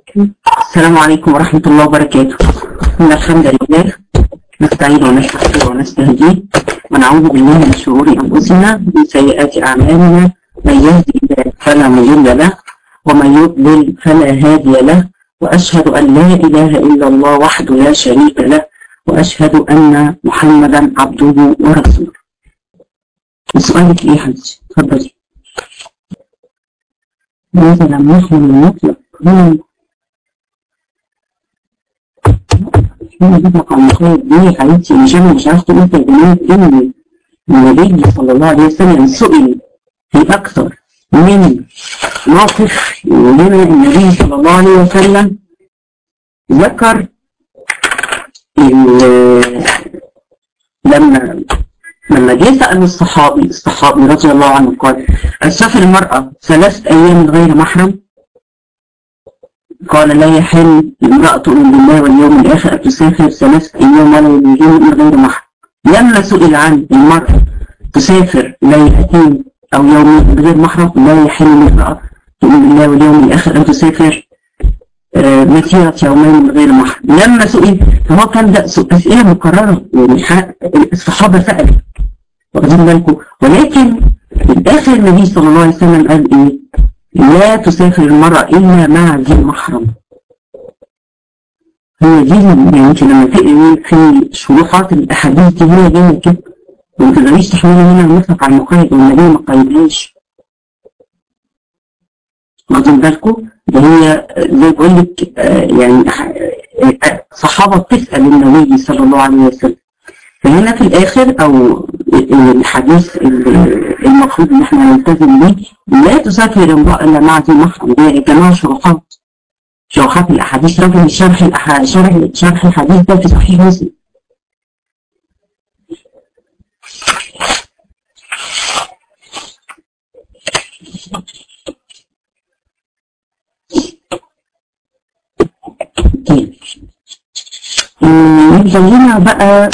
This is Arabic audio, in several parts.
السلام عليكم ورحمة الله وبركاته. إن الحمد لله نستعين ونستغفر ونستهديه ونعوذ بالله من شرور أنفسنا ومن سيئات أعمالنا، من يهدي الله فلا مضل له ومن يضلل فلا هادي له، وأشهد أن لا إله إلا الله وحده لا شريك له، وأشهد أن محمدا عبده ورسوله. سؤالك إيه يا حبيبتي؟ اتفضلي. ماذا لم يحمل المطلق؟ هنا بيطلق على المخيط دي يا حبيبتي، مش عارفة تقول ترجمات إن النبي صلى الله عليه وسلم سئل في أكثر من موقف لنا النبي صلى الله عليه وسلم ذكر لما جه سأل الصحابي رضي الله عنه قال: أتسافر المرأة 3 أيام غير محرم؟ قال: لا يحل امرأة تؤمن بالله واليوم الآخر أن تسافر 3 أيام ولا يومين من غير محرم. لما سئل عن المرأة تسافر ليلتين أو يومين من غير محرم، لا يحل امرأة تؤمن بالله واليوم الآخر أن تسافر مسيرة يومين من غير محرم. لما سئل، فهو كان ده أسئلة مكررة، يعني الصحابة سألوا، واخدين بالكم، ولكن في الآخر النبي صلى الله عليه وسلم قال إيه؟ لا تسافر المرأة إلا مع ذي محرم. هي دي يعني انت لما تقري في شروحات الأحاديث دي هي جاية كده، وما تقدريش تحملي منها المطلق على المقيد، والنبي ما قيدهاش. واخدين بالكم؟ ده هي زي بقول لك يعني صحابة بتسأل النبي صلى الله عليه وسلم. فهنا في الآخر أو الحديث المفروض إن احنا نلتزم بيه: لا تسافر امرأة إلا مع ذي محرم. يا جماعة شروحات الأحاديث، رغم شرح الحديث ده في صحيح مسلم. يبقى هنا بقى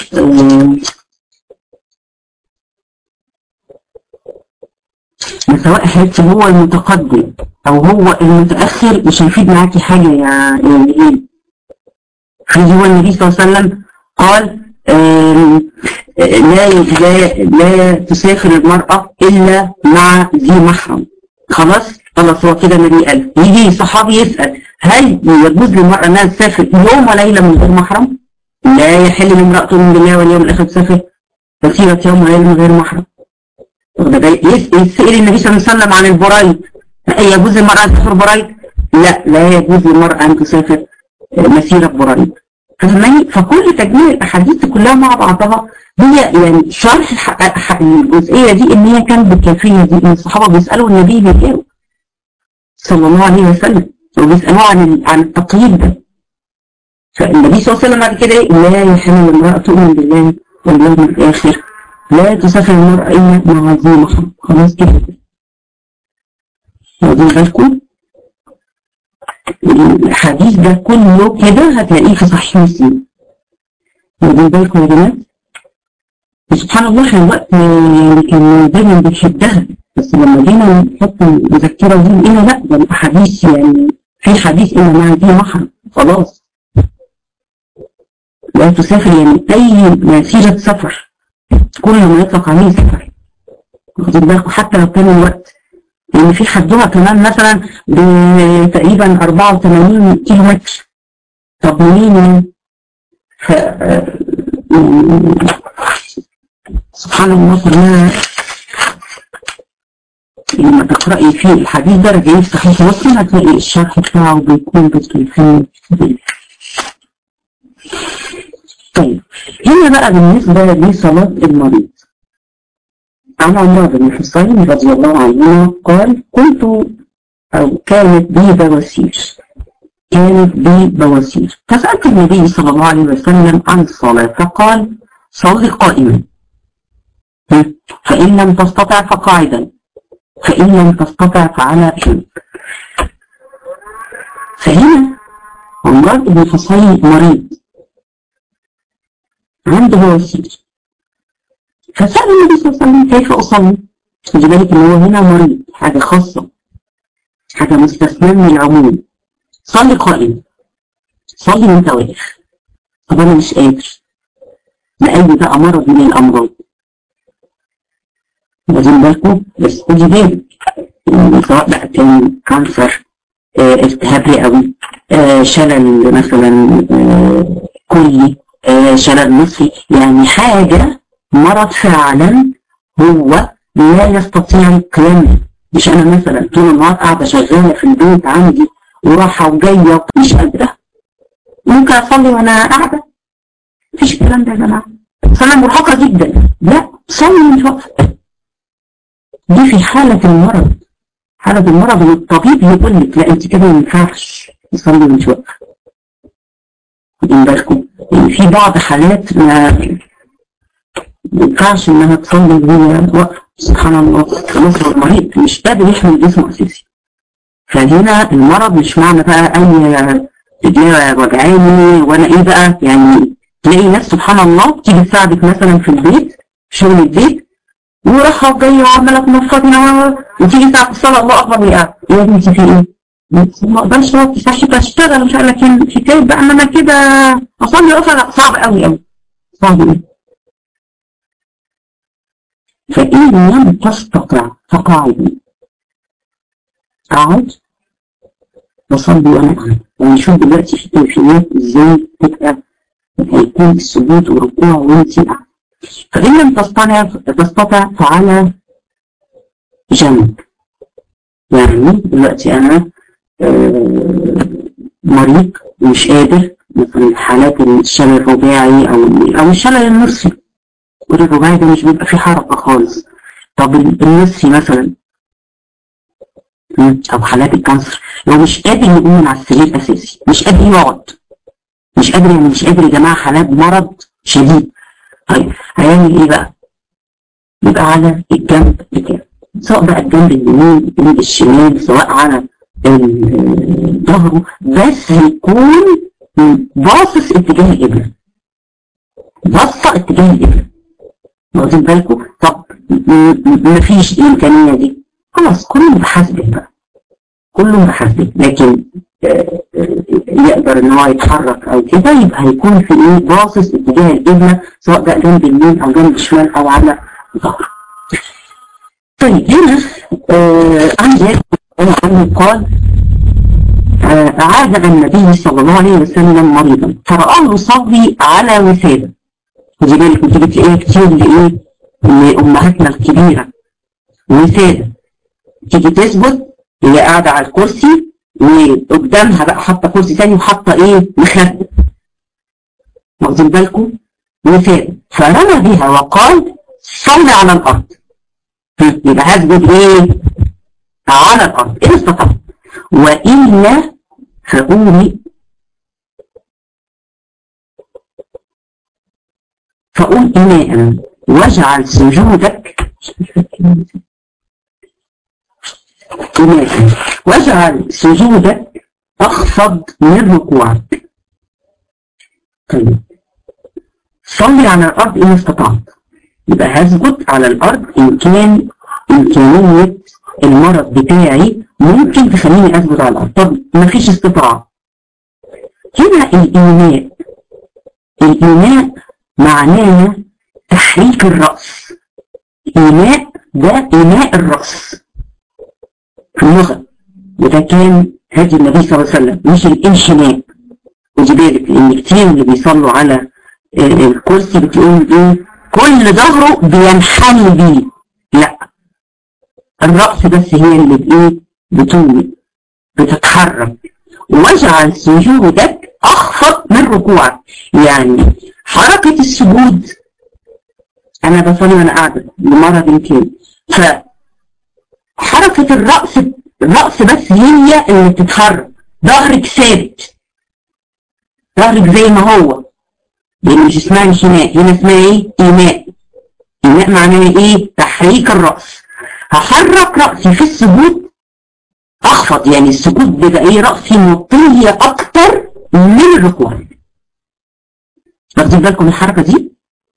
سواء حيث هو المتقدم أو هو المتأخر مش هيفيد معاكي حاجة يعني إيه. هو النبي صلى الله عليه وسلم قال لا تسافر المرأة إلا مع ذي محرم. خلاص هو كده النبي قال. يجي صحابي يسأل: هل يجوز للمرأة أنها تسافر يوم وليلة من غير محرم؟ لا يحل لامرأة تؤمن بالله واليوم الآخر تسافر مسيرة يوم وليلة من غير محرم. يسأل النبي صلى الله عليه وسلم عن البريد: يجوز للمرأة أن تسافر بريد؟ لا يجوز للمرأة أن تسافر مسيرة بريد. فهماني؟ فكل تجميع الأحاديث كلها مع بعضها هي يعني شرح الجزئية دي، إن هي كانت بالكيفية دي، إن الصحابة بيسألوا النبي بيجاوب صلى الله عليه وسلم، وبيسألوه عن التقييد ده. فالنبي صلى الله عليه وسلم بعد كده: لا يحل لامرأة تؤمن بالله واليوم الآخر لا تسافر المرأة إلا مع ذي محرم. خلاص كده. واخدين بالكم؟ الحديث ده كله كده هتلاقيه في صحيح مسلم. واخدين بالكم يا جماعة؟ سبحان الله، احنا الوقت يعني كان دايما بنحبها، بس لما جينا نحط المذكرة دي لقينا لا، ده الأحاديث يعني في حديث إلا مع ذي محرم. خلاص لا تسافر يعني أي مسيرة سفر، كل ما يطلق عليه سفر. واخدين بالكم؟ حتى لو كان الوقت يعني في حدها كمان مثلا تقريبا 84 كيلو متر. طب منين؟ سبحان الله. كلها لما تقرأي في الحديث ده رجعيه في صحيح مسلم هتلاقي الشرح بتاعه بيكون بالكيفية. طيب هنا بقى بالنسبة لصلاة المريض، عن عمرو بن الحصين رضي الله عنه قال: كانت بي بواسير فسألت النبي صلى الله عليه وسلم عن الصلاة فقال: صل قائما، فإن لم تستطع فقاعدا، فإن لم تستطع فعلى جنب. فهنا عمرو بن الحصين مريض عنده بواسير، فسأل النبي صلى الله عليه وسلم: كيف أصلي؟ خلي بالك إن هو هنا مريض، حاجة خاصة، حاجة مستثناة من العموم. صلي قائم، صلي وانت واقف. طب انا مش قادر، لأي بقى مرض من الامراض، واخدين بالكم؟ بس خدي بالك سواء بقى كان كانسر، التهاب رئوي، شلل مثلا كلي، شلل نصفي، يعني حاجة مرض فعلا هو لا يستطيع القيام. مش انا مثلا طول النهار قاعدة شغالة في البيت عندي وراحة وجاية مش قادرة، ممكن اصلي وانا قاعدة؟ مفيش الكلام ده يا جماعة. انا مرهقة جدا، لا صلي مش واقفة. دي في حالة المرض، حالة المرض والطبيب يقول لك لا انت كده ما ينفعش تصلي مش واقفة. خدين بالكم في بعض حالات ما ينفعش انها تصلي وهي واقفة، سبحان الله، خلاص هو المريض مش قادر يحمل جسمه اساسي. فهنا المرض مش معنى بقى اي رجليه وجعاني وانا ايه بقى، يعني تلاقي ناس سبحان الله تيجي تساعدك مثلا في البيت، في شغل البيت، وراحة جاية وعمالة تنفضنا، وتيجي ساعة الصلاة الله أكبر ويقع. يا بنتي في إيه؟ ما أقدرش أقعد صحيح أشتغل مش عارف، لكن حكاية بقى إن أنا كده أصلي وقفة صعب أوي أوي. صعب أوي. فإن لم تستطع فقاعد، أقعد وصلي وأنا قاعد. ونشوف دلوقتي في كيفيات إزاي تبقى هيكون السجود والركوع وأنتِ قاعدة. فإن لم تستطع فعلى جنب. يعني دلوقتي أنا مريض ومش قادر، مثلا حالات الشلل الرباعي أو الشلل النصفي، والرباعي ده مش بيبقى فيه حركة خالص. طب النصفي مثلا أو حالات الكانسر، لو مش قادر يقوم من على السرير أساسي، مش قادر يقعد، مش قادر، يعني مش قادر يا جماعة، حالات مرض شديد. طيب هيعمل إيه بقى؟ يبقى على الجنب بتاعه، سواء بقى الجنب اليمين الجنب الشمال، سواء على ظهره، بس يكون باصص اتجاه القبلة، باصة اتجاه القبلة. واخدين بالكم؟ طب مفيش الامكانية دي، خلاص كله بحسبك بقى، كله بحسبك. لكن يقدر ان هو يتحرك او كده، يبقى هيكون في ايه؟ باصص اتجاه القبلة، سواء بقى جنب اليمين او جنب الشمال او على ظهره. طيب هنا عندي عنه قال عاد النبي صلى الله عليه وسلم مريضا فرآه يصلي على وسادة. خدي بالك انت بتلاقيها كتير لايه؟ لأمهاتنا الكبيرة، وسادة تيجي تثبت هي قاعدة على الكرسي وقدامها بقى حاطة كرسي ثاني وحاطة ايه؟ مخدة. واخدين بالكم؟ وسادة. فرمى بها وقال صلي على الأرض. يبقى هسجد ايه؟ على الأرض إن استطعت، وإلا فقول إناء واجعل سجودك إناء واجعل سجودك أخفض من ركوعك. طيب صلي على الأرض إن استطعت، يبقى هسجد على الأرض إن كان إمكانية المرض بتاعي ممكن تخليني أسجد على الأرض. طب مفيش استطاعة. هنا الإيماء معناه تحريك الرأس. إيماء ده إيماء الرأس في اللغة، وده كان هدي النبي صلى الله عليه وسلم، مش الانحناء. ودي بالك لأن كتير اللي بيصلوا على الكرسي بتلاقيهم إيه؟ كل ظهره بينحني بيه. لا، الرأس بس هي اللي بإيه؟ بتومي بتتحرك. واجعل سجودك أخفض من ركوعك، يعني حركة السجود، أنا بصلي وأنا قاعدة لمرض كان، فحركة الرأس بس هي اللي بتتحرك، ظهرك ثابت، ظهرك زي ما هو، لأن مش اسمها انحناء، هنا اسمها إيه؟ إيماء. إيماء معناه إيه؟ تحريك الرأس. هحرك رأسي في السجود أخفض، يعني السجود بيبقى إيه؟ رأسي مطية أكتر من الركوع. واخدين بالكم الحركة دي؟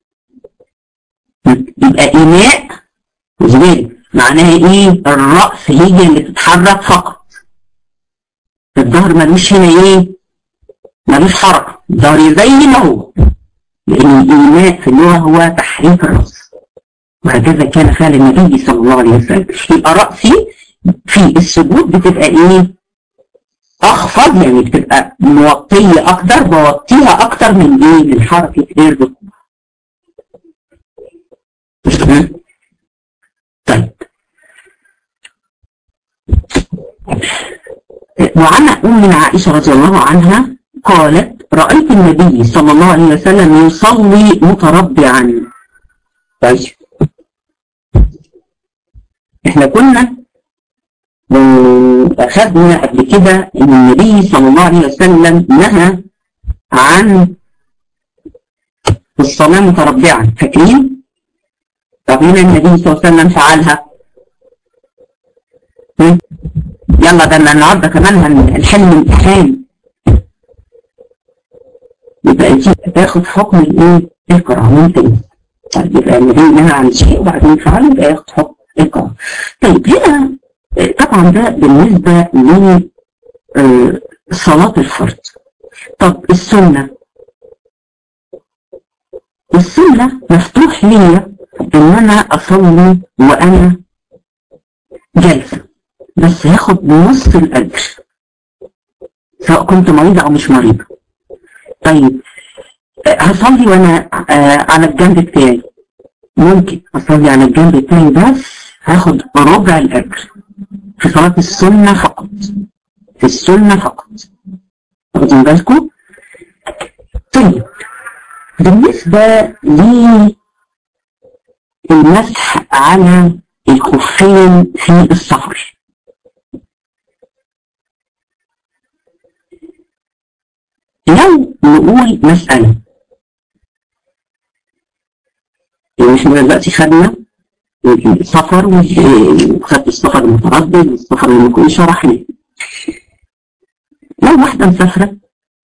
يبقى إيماء وزبال معناها إيه؟ الرأس هي اللي بتتحرك فقط. الظهر ملوش هنا ايه؟ ملوش حركة، الظهر زي ما هو، لأن الإيماء في اللغة هو تحريك الرأس، وهكذا كان فعل النبي صلى الله عليه وسلم. يبقى رأسي في السجود بتبقى ايه؟ أخفض، يعني بتبقى موطية أكتر، بوطيها أكتر من ايه؟ من حركة ايه الركوع. طيب، وعن أم عائشة رضي الله عنها قالت: رأيت النبي صلى الله عليه وسلم يصلي متربعا. طيب، احنا كنا أخذنا قبل كده إن النبي صلى الله عليه وسلم نهى عن الصلاة متربعا، فاكرين؟ طب هنا النبي صلى الله عليه وسلم فعلها. يلا ده النهارده كمان هنحل امتحان، يبقى دي تاخد حكم الايه؟ القراءة. ممتاز. طيب، يبقى النبي نهى عن شيء وبعدين فعله، يبقى ياخد حكم القراءة. طيب، هنا طبعا ده بالنسبة لصلاة الفرض. طب السنة مفتوح ليا ان انا اصلي وانا جالسة، بس هاخد نص الاجر سواء كنت مريضة او مش مريضة. طيب، هصلي وانا على الجنب بتاعي، ممكن اصلي على الجنب بتاعي بس هاخد ربع الاجر في صلاة السنة فقط، في السنة فقط. واخدين بالكم؟ طيب، بالنسبة للمسح على الخفين في السفر، لو نقول مسألة، يعني احنا دلوقتي خدنا السفر وخدت السفر المتردد والسفر اللي كنا شرحناه. لو واحدة مسافرة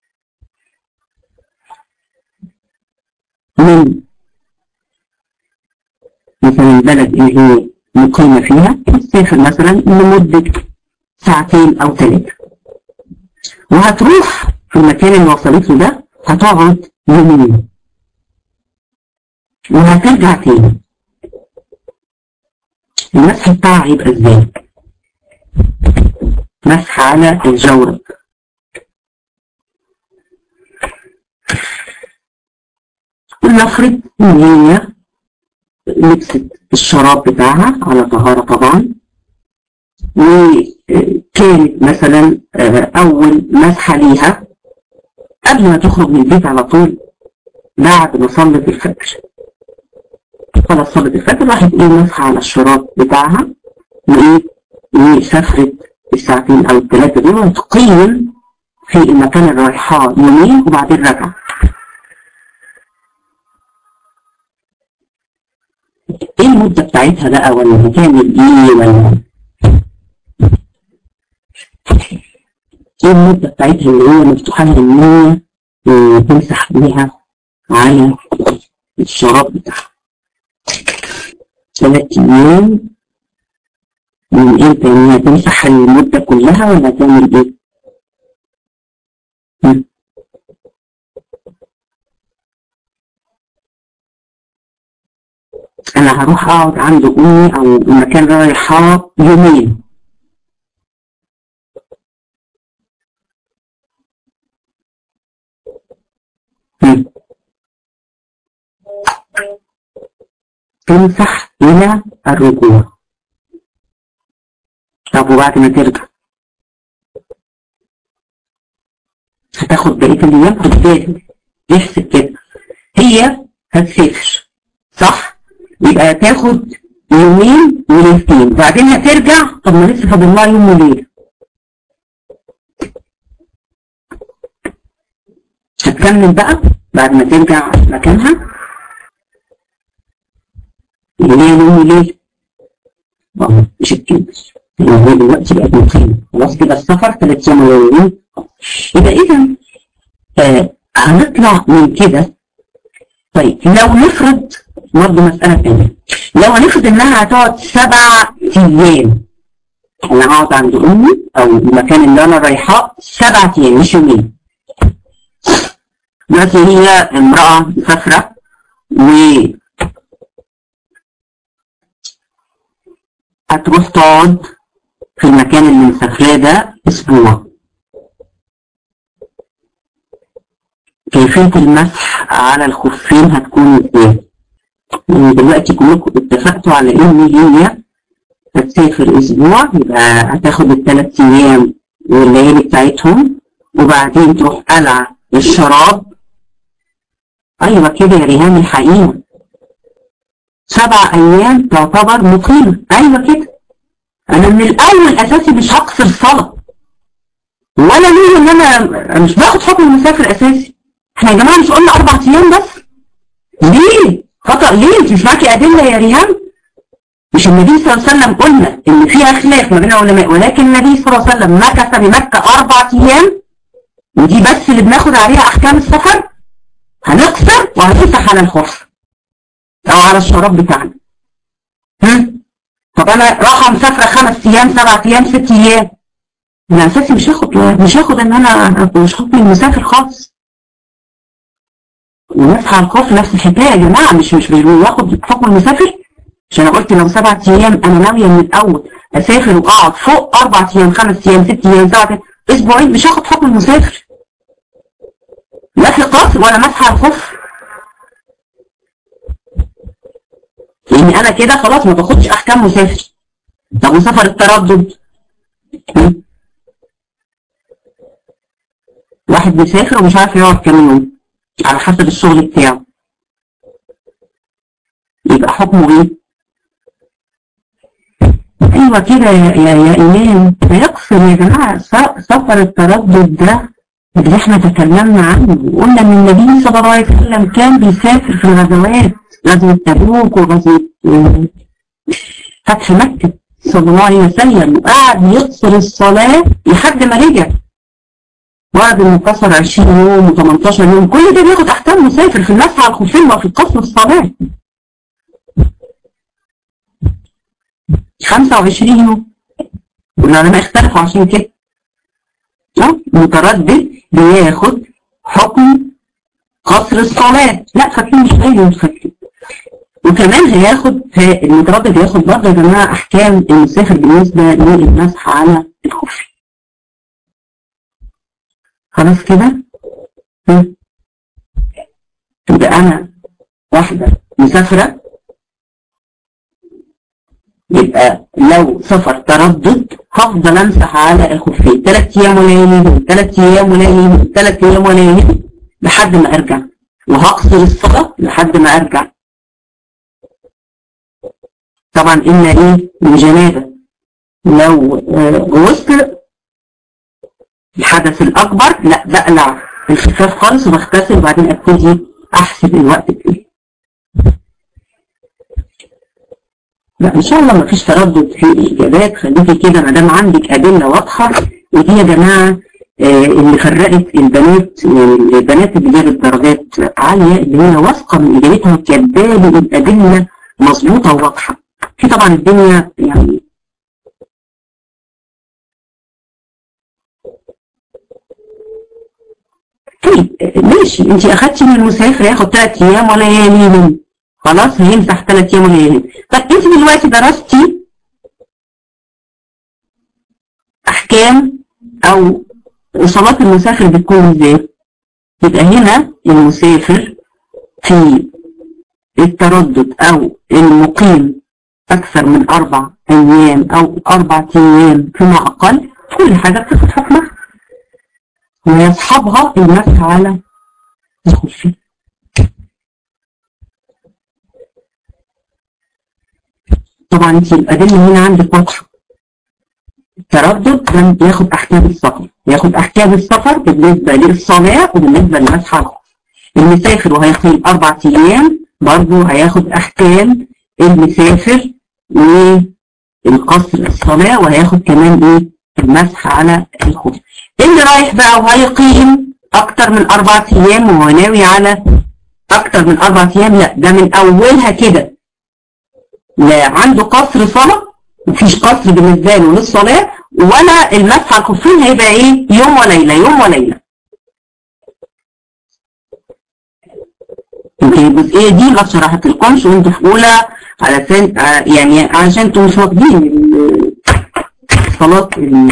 من مثلا البلد اللي هي مقيمة فيها، تسافر مثلا لمدة 2 أو 3 ساعات، وهتروح في المكان اللي وصلت له ده هتقعد يومين وهترجع تاني. المسح بتاعها هيبقى ازاي؟ مسح على الجورب. ولنفرض ان هي لبست الشراب بتاعها على طهارة طبعا، وكانت مثلا اول مسحة ليها قبل ما تخرج من البيت على طول بعد ما صلت الفجر. خلاص صلت الفجر، راحت مسحة على الشراب بتاعها وسافرت 2 أو 3 ساعات دول، وتقيم في المكان اللي رايحاه يومين وبعدين رجع. ايه المدة بتاعتها بقى، ولا هتعمل ايه، ولا ايه المدة بتاعتها اللي هي مفتوحة لها ان هي تمسح بيها على الشراب بتاعها؟ 3 أيام من امتى؟ يعني هتمسح المدة كلها ولا هتعمل ايه؟ انا هروح اقعد عند امي او المكان اللي رايحاه يومين، تمسح الى الرجوع. طب وبعد ما ترجع هتاخد بقية الايام؟ خد بالك، احسب كده، هي هتسافر صح؟ يبقى هتاخد يومين وليلتين، بعدين هترجع. طب ما لسه فاضل لها يوم وليله، هتكمل بقى بعد ما ترجع مكانها يوم وليله. مش هتكمل، هي دلوقتي بقت مقيمة خلاص كده، السفر 3 أيام وليلتين. يبقى اذا هنطلع من كده. طيب لو نفرض برضه مسألة تانية، لو هنفرض انها هتقعد 7 أيام انا هقعد عند امي او المكان اللي انا رايحاه 7 ايام مش يومين. دلوقتي هي امرأة مسافرة هتروح تقعد في المكان اللي مسافراه ده اسبوع. كيفية المسح على الخفين هتكون ازاي؟ يعني دلوقتي كلكم اتفقتوا على ان هي هتسافر اسبوع، يبقى هتاخد ال3 ايام والليالي بتاعتهم وبعدين تروح قلع الشراب. ايوه كده يا ريهام الحقيقة 7 ايام تعتبر مقيمة. ايوه كده. انا من الاول اساسي مش هقصر صلاة ولا ليه ان انا مش باخد حكم المسافر اساسي. احنا يا جماعة مش قلنا 4 ايام بس؟ ليه؟ خطأ ليه؟ انت مش معاكي ادلة يا ريهام؟ مش النبي صلى الله عليه وسلم قلنا ان فيها خلاف ما بين العلماء، ولكن النبي صلى الله عليه وسلم مكث بمكة 4 ايام ودي بس اللي بناخد عليها احكام السفر. هنقصر وهنمسح على الخف او على الشراب بتاعنا. طب انا رايحه مسافره 5 ايام 7 ايام 6 ايام، انا اساسي مش هاخد ان انا مش حكم المسافر خالص. ومسح على الخف نفس الحكايه يا جماعه، مش باخد حكم المسافر. عشان انا قلت لو 7 ايام انا ناويه من الاول اسافر واقعد فوق 4 ايام 5 ايام 6 ايام 7 ايام اسبوعين، مش هاخد حكم المسافر. لا في قصر ولا مسح على الخف، لان انا كده خلاص ما باخدش احكام مسافر. طب وسفر التردد، واحد بيسافر ومش عارف يقعد كام يوم على حسب الشغل بتاعه، يبقى حكمه ايه؟ ايوه كده يا ايمان هيقصر يا جماعه. سفر التردد ده اللي احنا تكلمنا عنه وقلنا ان النبي صلى الله عليه وسلم كان بيسافر في الغزوات، غزوه تبوك وغزوه فتح مكه صلى الله عليه وسلم، وقعد يقصر الصلاه لحد ما رجع. وقعد المقصر 20 يوم و18 يوم، كل ده بياخد احكام مسافر في المسح على الخفين وفي قصر الصلاه. 25 يوم والعلماء اختلفوا عشان كده. متردد بياخد حكم قصر الصلاة. لا فاكرين مش فاكرين. وكمان المتردد هياخد برضه يا جماعة احكام المسافر بالنسبة للمسح على الخف. خلاص كده؟ يبقى انا واحدة مسافرة، يبقى لو سفر تردد هفضل امسح على الخفين 3 ايام ولياليهم 3 ايام ولياليهم 3 ايام ولياليهم لحد ما ارجع، وهقصر الصلاة لحد ما ارجع. طبعا إلا ايه من جنابة. لو غسل الحدث الاكبر لا بقلع الخفاف خالص وبغتسل وبعدين ابتدي احسب الوقت بتاعي. لا ان شاء الله ما فيش تردد في الاجابات. خليكي كده ما دام عندك ادله واضحه. ودي يا جماعه اللي فرقت البنات، البنات اللي جابت درجات عاليه اللي هي واثقه من اجابتها وكاتبالي الادله مظبوطه وواضحه. في طبعا الدنيا يعني طيب ماشي، انت اخدتي من المسافر ياخد 3 ايام ولا لياليهم، خلاص هيمسح 3 ايام ولا لياليهم. طب انت دلوقتي درستي احكام او صلاة المسافر بتكون ازاي؟ يبقى هنا المسافر في التردد او المقيم اكثر من 4 ايام او 4 ايام فيما اقل، كل حاجة بتاخد حكمها ويصحبها المسح على الخفين. طبعا انت الادله هنا عندك واضحه. التردد لم ياخد احكام السفر، ياخد احكام السفر بالنسبه للصلاه وبالنسبه للمسح على الخف. المسافر وهيقيم 4 ايام برضه هياخد احكام المسافر والقصر الصلاه وهياخد كمان ايه المسح على الخف. اللي رايح بقى وهيقيم اكتر من 4 ايام وهو ناوي على اكتر من 4 ايام، لا ده من اولها كده لا عنده قصر صلاه مفيش قصر بالنسبة له للصلاة، ولا المسح على الخفين هيبقى ايه يوم وليلة يوم وليلة. يمكن الجزئية دي ما شرحت لكمش وانتوا في أولى، علشان يعني عشان انتوا مش واخدين صلاة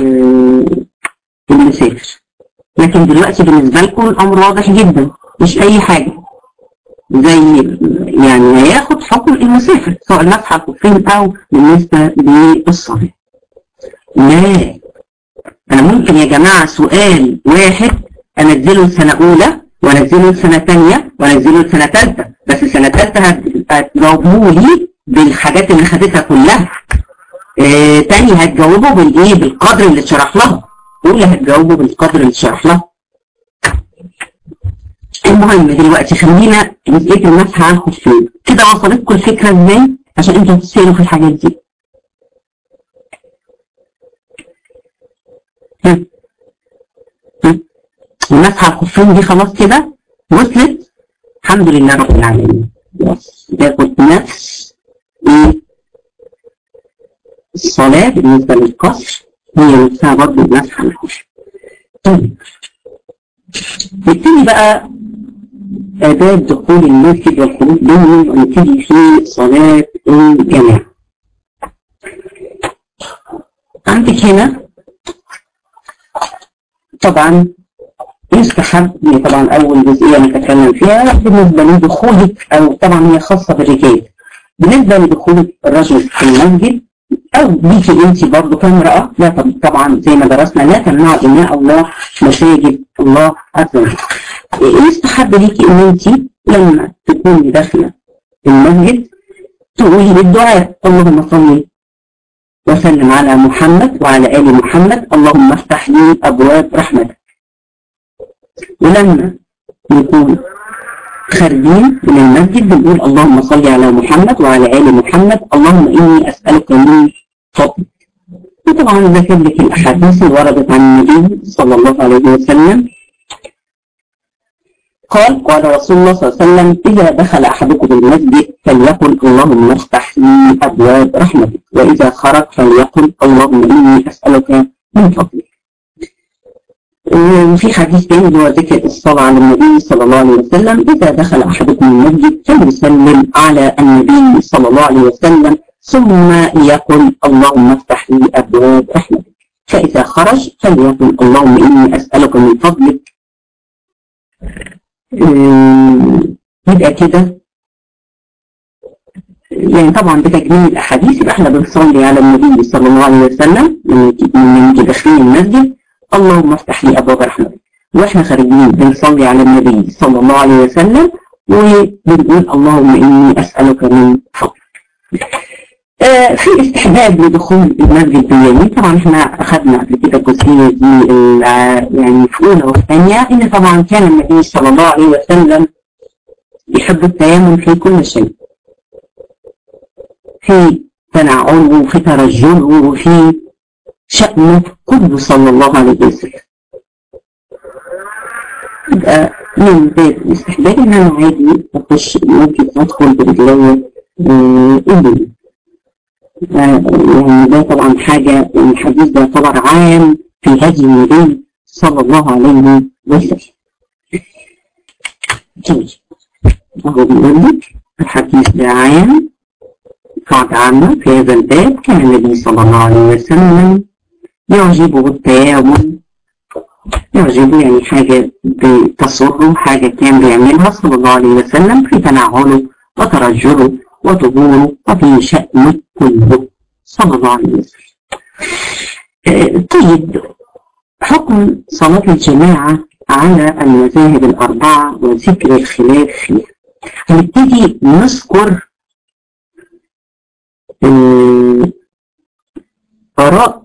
المسافر، لكن دلوقتي بالنسبة لكم الأمر واضح جدا، مش أي حاجة زي يعني هياخد حكم المسافر سواء المسح على الخفين أو بالنسبة للصلاة. لا، أنا ممكن يا جماعة سؤال واحد أنزله سنة أولى وأنزله سنة ثانية وأنزله سنة ثالثة، بس سنة ثالثة هتجاوبوه لي بالحاجات اللي خدتها كلها، تاني هتجاوبه بالإيه بالقدر اللي اتشرح لها، أولى هتجاوبه بالقدر اللي اتشرح لها. المهم دلوقتي خلينا جزئية المسح على الخفين كده. وصلتكم الفكرة ازاي عشان انتوا تسألوا في الحاجات دي؟ المسح على الخفين دي خلاص كده وصلت، الحمد لله رب العالمين. بس تاخد نفس الصلاة بالنسبة للقصر هي نفسها برضه المسح على الخفين. طيب نبتدي بقى آداب دخول المسجد والخروج منه، ونبتدي في صلاة الجماعة. عندك هنا طبعا يستحب، طبعا أول جزئية نتكلم فيها بالنسبة لدخولك، أو طبعا هي خاصة بالرجال، بالنسبة لدخولك الرجل في المسجد أو ليكي أنت برضه كامرأة، لا طبعا زي ما درسنا لا تمنع إماء الله مساجد الله عز وجل. يستحب ليكي إن أنت لما تكوني داخلة المسجد تقولي بالدعاء اللهم صل وسلم على محمد وعلى آل محمد، اللهم افتح لي أبواب رحمتك. ولما نكون خارجين من المسجد بنقول اللهم صل على محمد وعلى آل محمد، اللهم إني أسألك من فضلك. وطبعا ذكر لك الأحاديث اللي وردت عن النبي صلى الله عليه وسلم، قال رسول الله صلى الله عليه وسلم إذا دخل أحدكم المسجد فليقل اللهم افتح لي أبواب رحمتك، وإذا خرج فليقل اللهم إني أسألك من فضلك. وفي حديث ثاني اللي هو ذكر الصلاة على النبي صلى الله عليه وسلم، إذا دخل أحدكم المسجد فليسلم على النبي صلى الله عليه وسلم ثم يقل اللهم افتح لي أبواب رحمتك، فإذا خرج فليقل اللهم إني أسألك من فضلك. يبقى كده يعني طبعا بتجميل الأحاديث يبقى احنا بنصلي على النبي صلى الله عليه وسلم من داخلين المسجد اللهم افتح لي أبواب رحمتك، واحنا خارجين بنصلي على النبي صلى الله عليه وسلم وبنقول اللهم إني أسألك من فضلك. في استحباب لدخول المسجد باليمين، طبعا احنا أخذنا قبل كده الجزئية دي يعني في أولى وفي ثانية، إن طبعا كان النبي صلى الله عليه وسلم يحب التيمم في كل شيء، في تنعله وفي ترجله وفي شأنه كله صلى الله عليه وسلم. يبقى من باب الاستحباب إن أنا عادي أخش ممكن أدخل برجلي إيدي، يعني ده طبعا حاجة، الحديث ده طبعا عام في هدي النبي صلى الله عليه وسلم. طيب أهو بيقول لك الحديث ده عام، قاعدة عامة في هذا الباب، كان النبي صلى الله عليه وسلم يعجبه التيامن، يعجبه يعني حاجة بتصره، حاجة كان بيعملها صلى الله عليه وسلم في تنعله وترجله وطهوره وفي شأنه كله صلى الله عليه وسلم. طيب حكم صلاة الجماعة على المذاهب الأربعة وذكر الخلاف فيها. هنبتدي نذكر آراء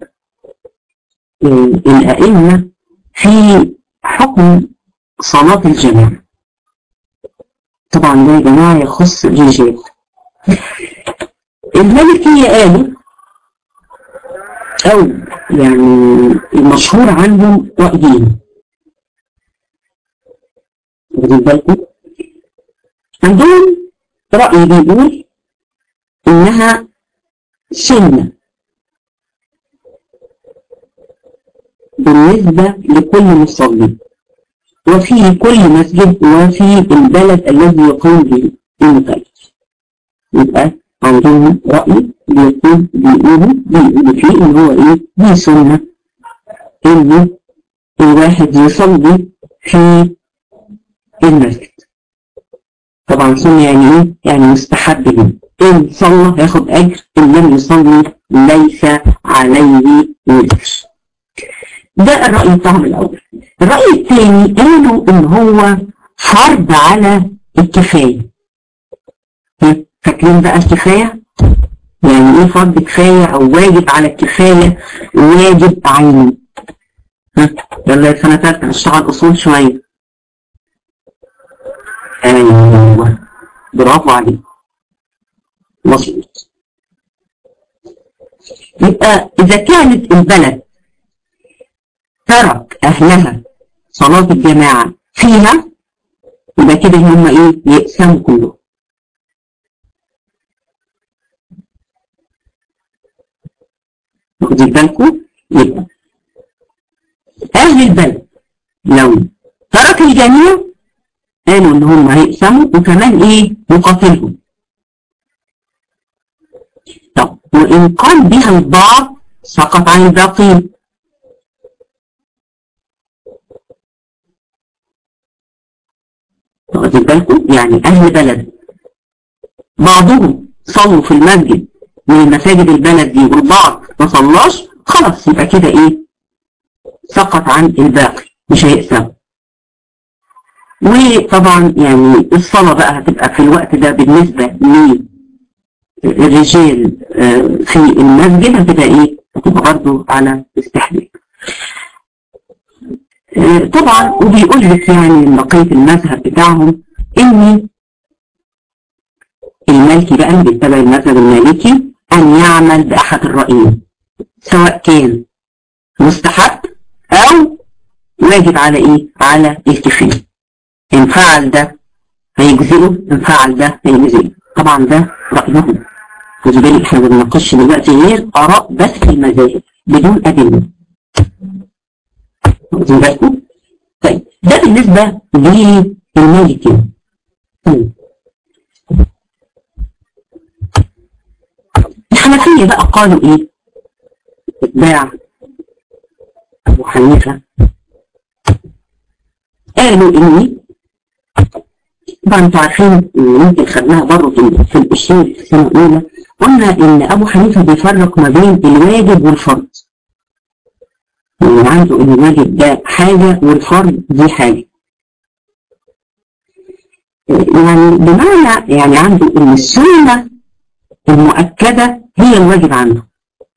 الأئمة في حكم صلاة الجماعة. طبعا ده يا جماعة يخص الرجال. المالكية قالوا أو يعني المشهور عنهم رأيين، واخدين بالكم؟ عندهم رأي بيقول إنها سنة بالنسبة لكل مصلي وفي كل مسجد وفي البلد الذي يقوم به المكلف. يبقى عندهم رأي بيقولوا فيه إن هو إيه؟ دي سنة إن الواحد يصلي في المسجد. طبعا سنة يعني إيه؟ يعني مستحب له. إن صلى هياخد أجر، إن لم يصلي ليس عليه وزر. ده الرأي بتاعهم الأول. الرأي الثاني قالوا إن هو فرض على الكفاية. فاكرين بقى الكفاية؟ يعني إيه فرض كفاية أو واجب على الكفاية واجب عيني؟ يلا يا سنة تالتة نشتغل أصول شوية. أيوه برافو عليك، مظبوط. يبقى إذا كانت البلد ترك أهلها صلاة الجماعة فيها يبقى كده هم إيه؟ يقسموا كلهم. واخدين بالكم؟ يبقى أهل البلد لو ترك الجميع قالوا إن هم هيقسموا وكمان إيه؟ يقاتلهم. طب وإن قام بها البعض سقط عن الباقين. واخدين بالكم؟ يعني أهل بلد بعضهم صلوا في المسجد من مساجد البلد دي والبعض ما صلاش، خلاص يبقى كده إيه؟ سقط عن الباقي، مش هيقسم. وطبعا يعني الصلاة بقى هتبقى في الوقت ده بالنسبة للرجال في المسجد هتبقى إيه؟ هتبقى برضه على استحباب. طبعا وبيقول لك يعني بقية المذهب بتاعهم ان المالكي بقى اللي بيتبع المذهب المالكي ان يعمل باحد الرأيين سواء كان مستحب او واجب على ايه؟ على الكفاية. ان فعل ده هيجزئه، ان فعل ده هيجزئه. طبعا ده رأيهم. خدوا بالك احنا ما بنناقش دلوقتي غير اراء بس في المذاهب بدون ادله. واخدين بالكم؟ طيب ده بالنسبة للمالكي. الحنفية بقى قالوا ايه؟ اتباع ابو حنيفة. قالوا اني طبعا انتوا عارفين ممكن خدناها برضه في الاشياء في السنة الاولى، قلنا ان ابو حنيفة بيفرق ما بين الواجب والفرض. يعني عنده ان الواجب ده حاجة والفرض دي حاجة. يعني بمعنى يعني عنده ان السنة المؤكدة هي الواجب عنده.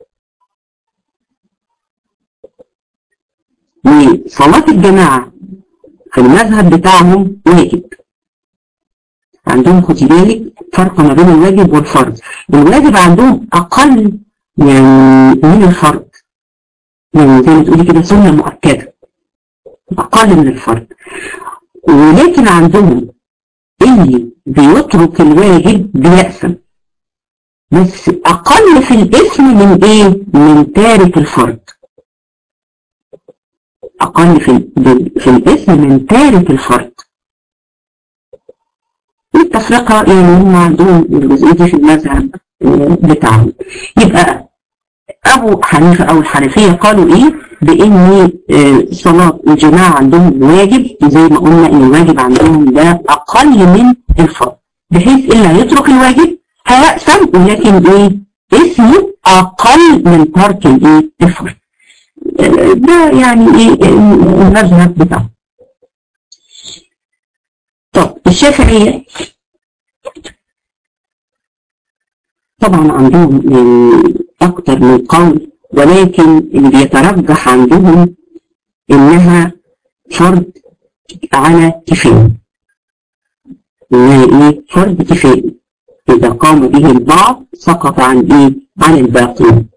وصلاة الجماعة في المذهب بتاعهم واجب. عندهم خدي بالك فرق ما بين الواجب والفرض. الواجب عندهم اقل يعني من الفرض. يعني زي ما تقولي كده سنة مؤكدة أقل من الفرض. ولكن عندهم اللي بيترك الواجب بيأثم، بس أقل في الإثم من إيه؟ من تارك الفرض. أقل في الإثم من تارك الفرض. التفرقة يعني هم عندهم الجزئية دي في المذهب بتاعهم. يبقى أبو حنيفة أو الحنفية قالوا إيه؟ بإن صلاة الجماعة عندهم واجب، زي ما قلنا إن الواجب عندهم ده أقل من الفرض، بحيث إلا يترك الواجب هيأثم ولكن إيه؟ اسمه أقل من ترك الإيه؟ الفرض. ده يعني إيه المذهب بتاعه. طب الشافعية طبعا عندهم أكتر من قول، ولكن اللي بيترجح عندهم إنها فرض على كفاية. إنها إيه؟ فرض كفاية. إذا قام به البعض سقط عن إيه؟ عن الباقين.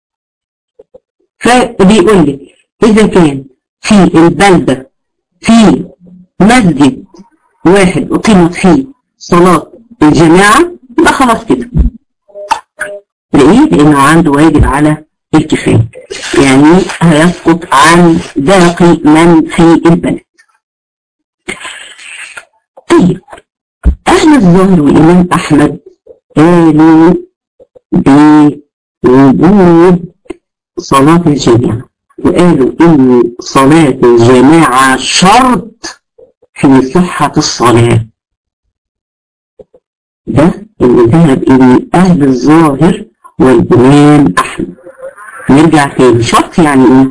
فبيقول لك إذا كان في البلدة في مسجد واحد أقيمت فيه صلاة الجماعة يبقى خلاص كده. ليه؟ لأنه عنده واجب على الكفاية، يعني هيسقط عن باقي من في البلد. طيب أهل الظاهر والإمام أحمد قالوا بوجود صلاة الجماعة، وقالوا إن صلاة الجماعة شرط في صحة الصلاة. ده اللي ذهب إليه أهل الظاهر والإمام أحمد. نرجع تاني، شرط يعني إيه؟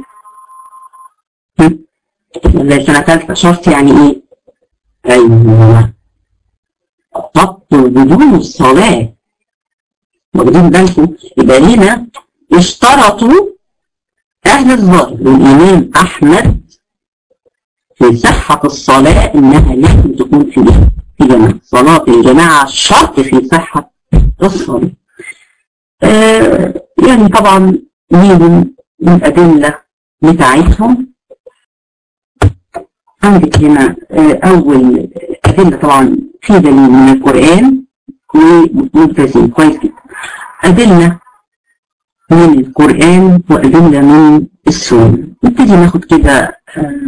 ولا سنة ثالثة شرط يعني إيه؟ أيوه، تبطل بدون الصلاة. واخدين بالكم؟ يبقى هنا اشترطوا أهل الظاهر والإمام أحمد في صحة الصلاة إنها لازم تكون في جماعة. صلاة الجماعة شرط في صحة الصلاة. يعني طبعا ليهم الأدلة بتاعتهم. عندك هنا أول أدلة طبعا في دليل من القرآن وممتازين كويس جدا. أدلة من القرآن وأدلة من السنة. نبتدي ناخد كده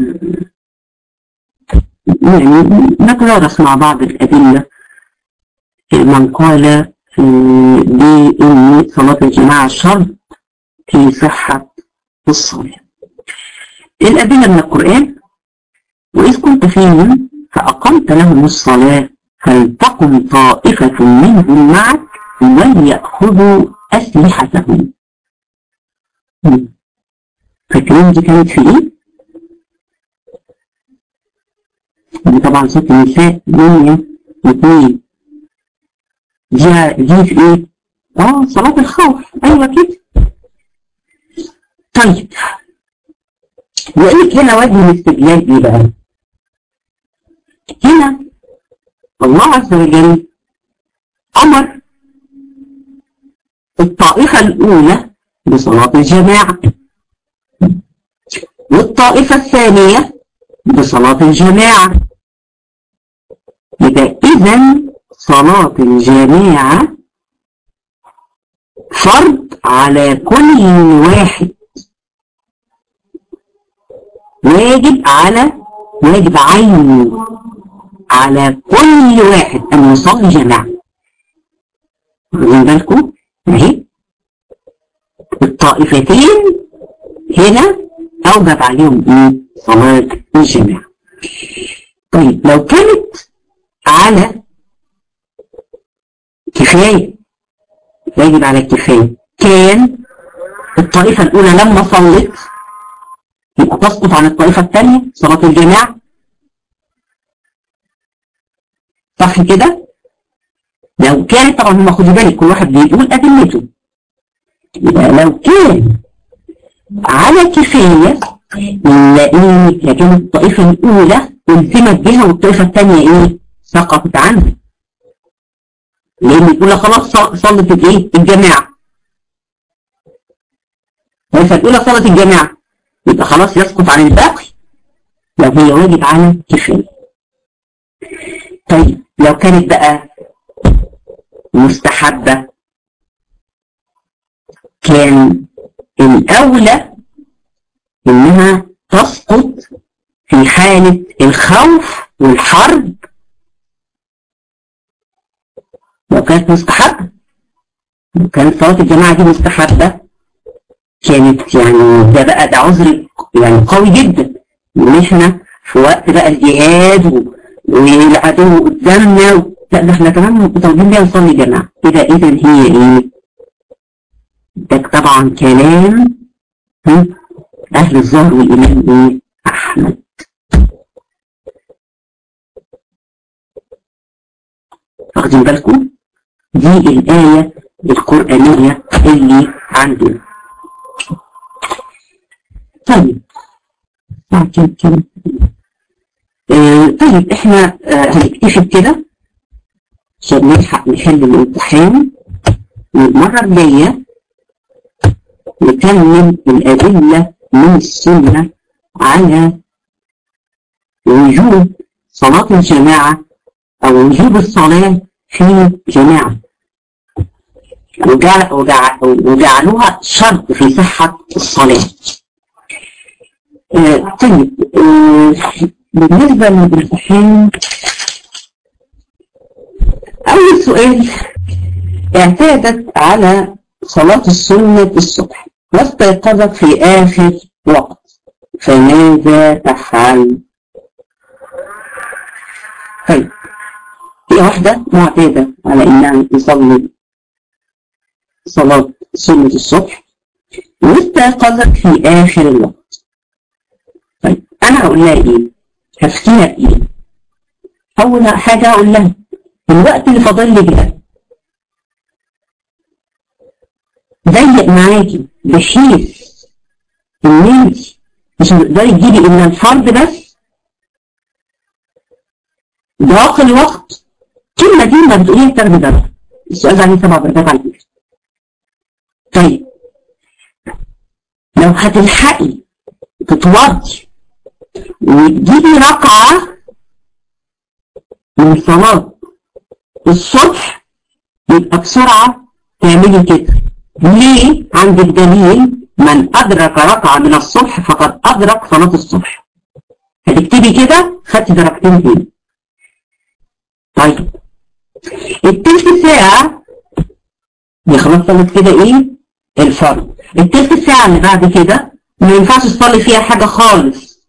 يعني نتدارس مع بعض الأدلة. من قال بأن صلاة الجماعة شرط في صحة الصلاة. الأدلة من القرآن: وإذ كنت فيهم فأقمت لهم الصلاة فلتقم طائفة منهم معك وليأخذوا أسلحتهم. فاكرين دي كانت في إيه؟ طبعا سورة النساء 102. دي في إيه؟ صلاة الخوف. أيوة كده. طيب وإيه هنا وجه الاستدلال إيه بقى؟ هنا الله عز وجل أمر الطائفة الأولى بصلاة الجماعة والطائفة الثانية بصلاة الجماعة. يبقى إذن صلاة الجماعة فرض على كل واحد، واجب عيني على كل واحد أن يصلي جماعة. واخدين بالكم؟ اهي الطائفتين هنا أوجب عليهم إيه؟ صلاة الجماعة. طيب لو كانت على كفاية، واجب على الكفاية، كان الطائفة الأولى لما صلت يبقى تسقط عن الطائفة الثانية صلاة الجماعة، صح كده؟ لو كانت طبعا هم خدوا بالك كل واحد بيقول أدلته. يبقى لو كان على كفاية لكن الطائفة الأولى التزمت بها والطائفة الثانية إيه؟ سقطت عنها. لأن الأولى خلاص صلت الإيه؟ الجماعة. الطائفة الأولى صلت الجماعة يبقى خلاص يسقط عن الباقي لو هي واجب على كفاية. طيب لو كانت بقى مستحبة كان الأولى إنها تسقط في حالة الخوف والحرب. لو كانت مستحبة، لو كانت صلاة الجماعة دي مستحبة كانت يعني ده عذر يعني قوي جدا ان احنا في وقت بقى الجهاد والعدو قدامنا لا ده احنا كمان متطلبين بيها نصلي جماعة. كده اذا هي ايه؟ ده طبعا كلام اهل الظاهر والامام ايه؟ احمد. واخدين بالكم؟ دي الآية القرآنية اللي عندنا. طيب طيب احنا هنكتفي كده عشان نلحق نحل الامتحان، والمرة الجاية نكمل الأدلة من السنة على وجوب صلاة الجماعة أو وجوب الصلاة في جماعة. وجعلوها شرط في صحة الصلاة. طيب بالنسبة للامتحان، أول سؤال: اعتادت على صلاة السنة الصبح واستيقظت في آخر وقت، فماذا تفعل؟ طيب هي واحدة معتادة على إنها تصلي صلاة سنة الصبح واستيقظت في آخر الوقت. طيب أنا هقول لها إيه؟ هفتيها إيه؟ أول حاجة هقول لها الوقت اللي فاضل لك ده ضيق معاكي بحيث إن أنت مش هتقدري تجيبي إلا الفرض بس، ضاق الوقت. الكلمة دي ما بتقوليها تاخدي درجة، السؤال ده عليه 7 درجات على فكرة. طيب لو هتلحقي تتوضي وتجيبي ركعة من صلاة الصبح يبقى بسرعة تعملي كده. ليه؟ عندك دليل: من أدرك ركعة من الصبح فقد أدرك صلاة الصبح. هتكتبي كده خدتي درجتين تاني. طيب التلت ساعة دي خلاص صلت كده ايه؟ الفرض. التلت ساعة اللي بعد كده ما ينفعش تصلي فيها حاجة خالص.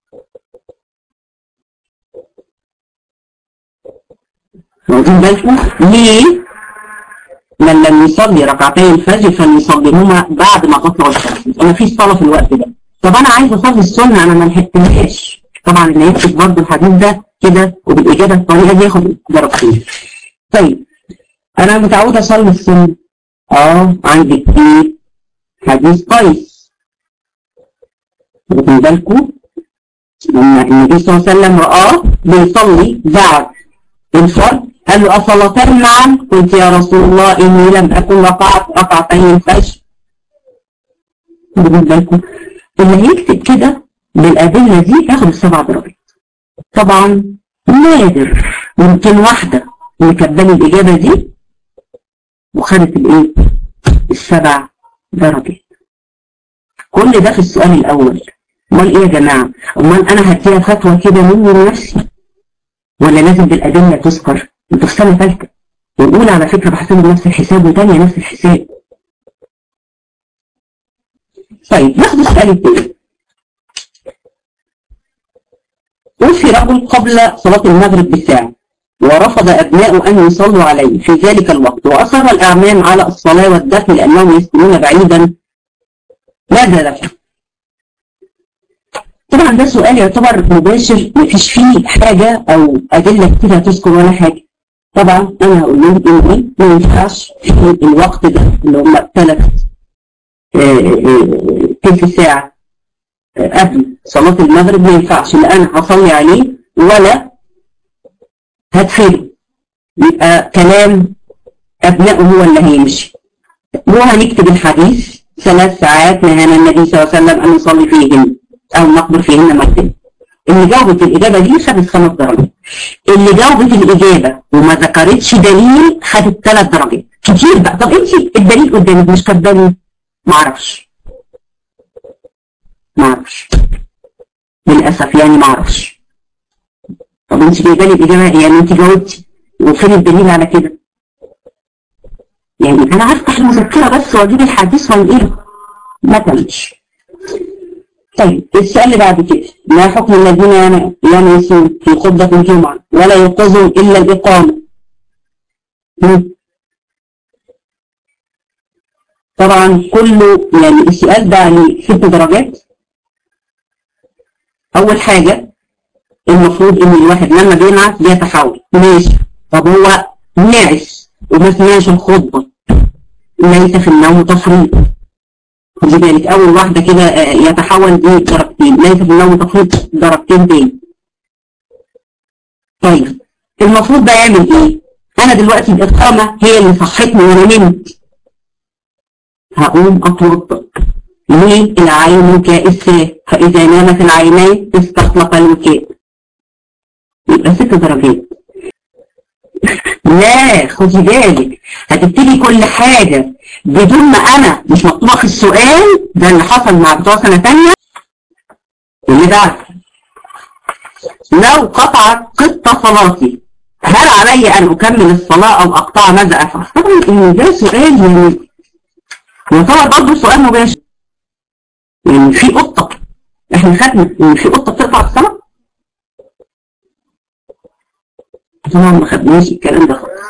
واخدين بالكم؟ ليه؟ من لم يصلي ركعتي الفجر فليصليهما بعد ما تطلع الشمس. ما فيش صلاة في الوقت ده. طب أنا عايزة أصلي السنة، أنا ما لحقتهاش. طبعا اللي يكتب برضه الحديث ده كده وبالإجابة الطريقة دي ياخد درجتين. طيب أنا متعودة أصلي السنة. عندك إيه؟ حديث كويس. واخدين بالكم؟ لما النبي صلى الله عليه وسلم رآه بيصلي بعد الفرض قال له: أصلاتان معا؟ قلت يا رسول الله إني لم أكن ركعت ركعتين الفجر. واخدين بالكم؟ اللي هيكتب كده بالأدلة دي ياخد 7 درجات. طبعا نادر، يمكن واحدة اللي كبالي الإجابة دي وخدت الإيه؟ 7 درجات. كل ده في السؤال الأول. أمال إيه يا جماعة؟ أمال أنا هديها فتوى كده مني لنفسي ولا لازم بالأدلة تذكر؟ أنتوا في سنة ثالثة والأولى على فكرة بحسب نفس الحساب وثانية نفس الحساب. طيب ناخد السؤال الثاني. توفي رجل قبل صلاة المغرب بساعة ورفض أبناؤه أن يصلوا عليه في ذلك الوقت، وأصر الأعمام على الصلاة والدفن لأنهم يسكنون بعيدا، ماذا دفع؟ طبعا ده سؤال يعتبر مباشر مفيش فيه حاجة أو أدلة كتير هتذكر ولا حاجة. طبعا أنا هقول لهم إن ما ينفعش في الوقت ده اللي هم 3 تلت ساعة قبل صلاة المغرب ما ينفعش لا أنا هصلي عليه ولا هدفنه. يبقى كلام أبنائه هو اللي هيمشي. وهنكتب الحديث 3 ساعات نهانا النبي صلى الله عليه وسلم أن نصلي فيهن أو نقبر فيهن مكتب. اللي جاوبت الإجابة دي خدت 5 درجات. اللي جاوبت الإجابة وما ذكرتش دليل خدت 3 درجات. كتير بقى. طب أنت الدليل قدامك مش كاتباني؟ معرفش للأسف يعني معرفش. طب أنت جايبة لي الإجابة يعني أنت جاوبتي وفين الدليل على كده؟ يعني أنا هفتح المذكرة بس وأجيب الحديث وأنقله ما تمش. طيب السؤال اللي بعد كده: ما حكم الذين ينسون في خطبة الجمعة ولا يوقظون إلا الإقامة؟ طبعا كله يعني السؤال ده عليه 6 درجات. أول حاجة المفروض إن الواحد لما بينعس بيتحول ماشي. طب هو نعس وما سمعش الخطبة ليس في النوم تفريط. خدي بالك أول واحدة كده يتحول دي درجتين، ليس في النوم تفريط درجتين تاني. طيب المفروض بقى يعمل إيه؟ أنا دلوقتي الإقامة هي اللي صحتني وأنا نمت. هقوم أتوضأ. ليه؟ العين كائسة فإذا نامت العينين استطلق الوكاء. يبقى 6 درجات. لا خدي بالك، هتبتدي كل حاجة بدون ما أنا مش مكتوبة في السؤال. ده اللي حصل مع بتوع سنة تانية. اللي بعد، لو قطعت قطة صلاتي هل علي أن أكمل الصلاة أو أقطع؟ ماذا أفعل؟ طبعا ده سؤال يعني يعتبر برضه سؤال مباشر. يعني في قطة، احنا خدنا ان في قطة بتقطع الصلاة؟ طبعا ما خدناش الكلام ده خالص.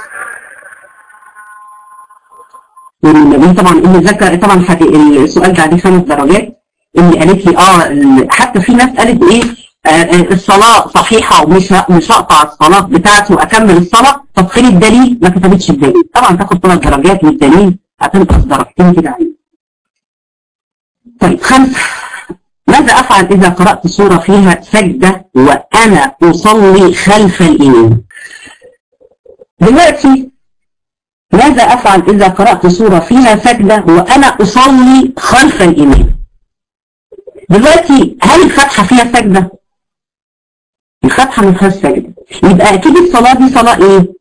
يعني النبي طبعا اللي ذكر طبعا السؤال ده عليه 5 درجات. اللي قالت لي حتى في ناس قالت ايه الصلاة صحيحة ومش هقطع الصلاة بتاعتي واكمل الصلاة. طب فين الدليل؟ ما كتبتش الدليل. طبعا تاخد 3 درجات والدليل هتنقص درجتين كده عليه. طيب 5، ماذا افعل اذا قرأت سورة فيها سجدة وانا اصلي خلف الامام؟ دلوقتي ماذا افعل اذا قرأت سورة فيها سجدة وانا اصلي خلف الامام؟ دلوقتي هل الفاتحة فيها سجدة؟ الفاتحة ما فيهاش سجدة، يبقى اكيد الصلاة دي صلاة ايه؟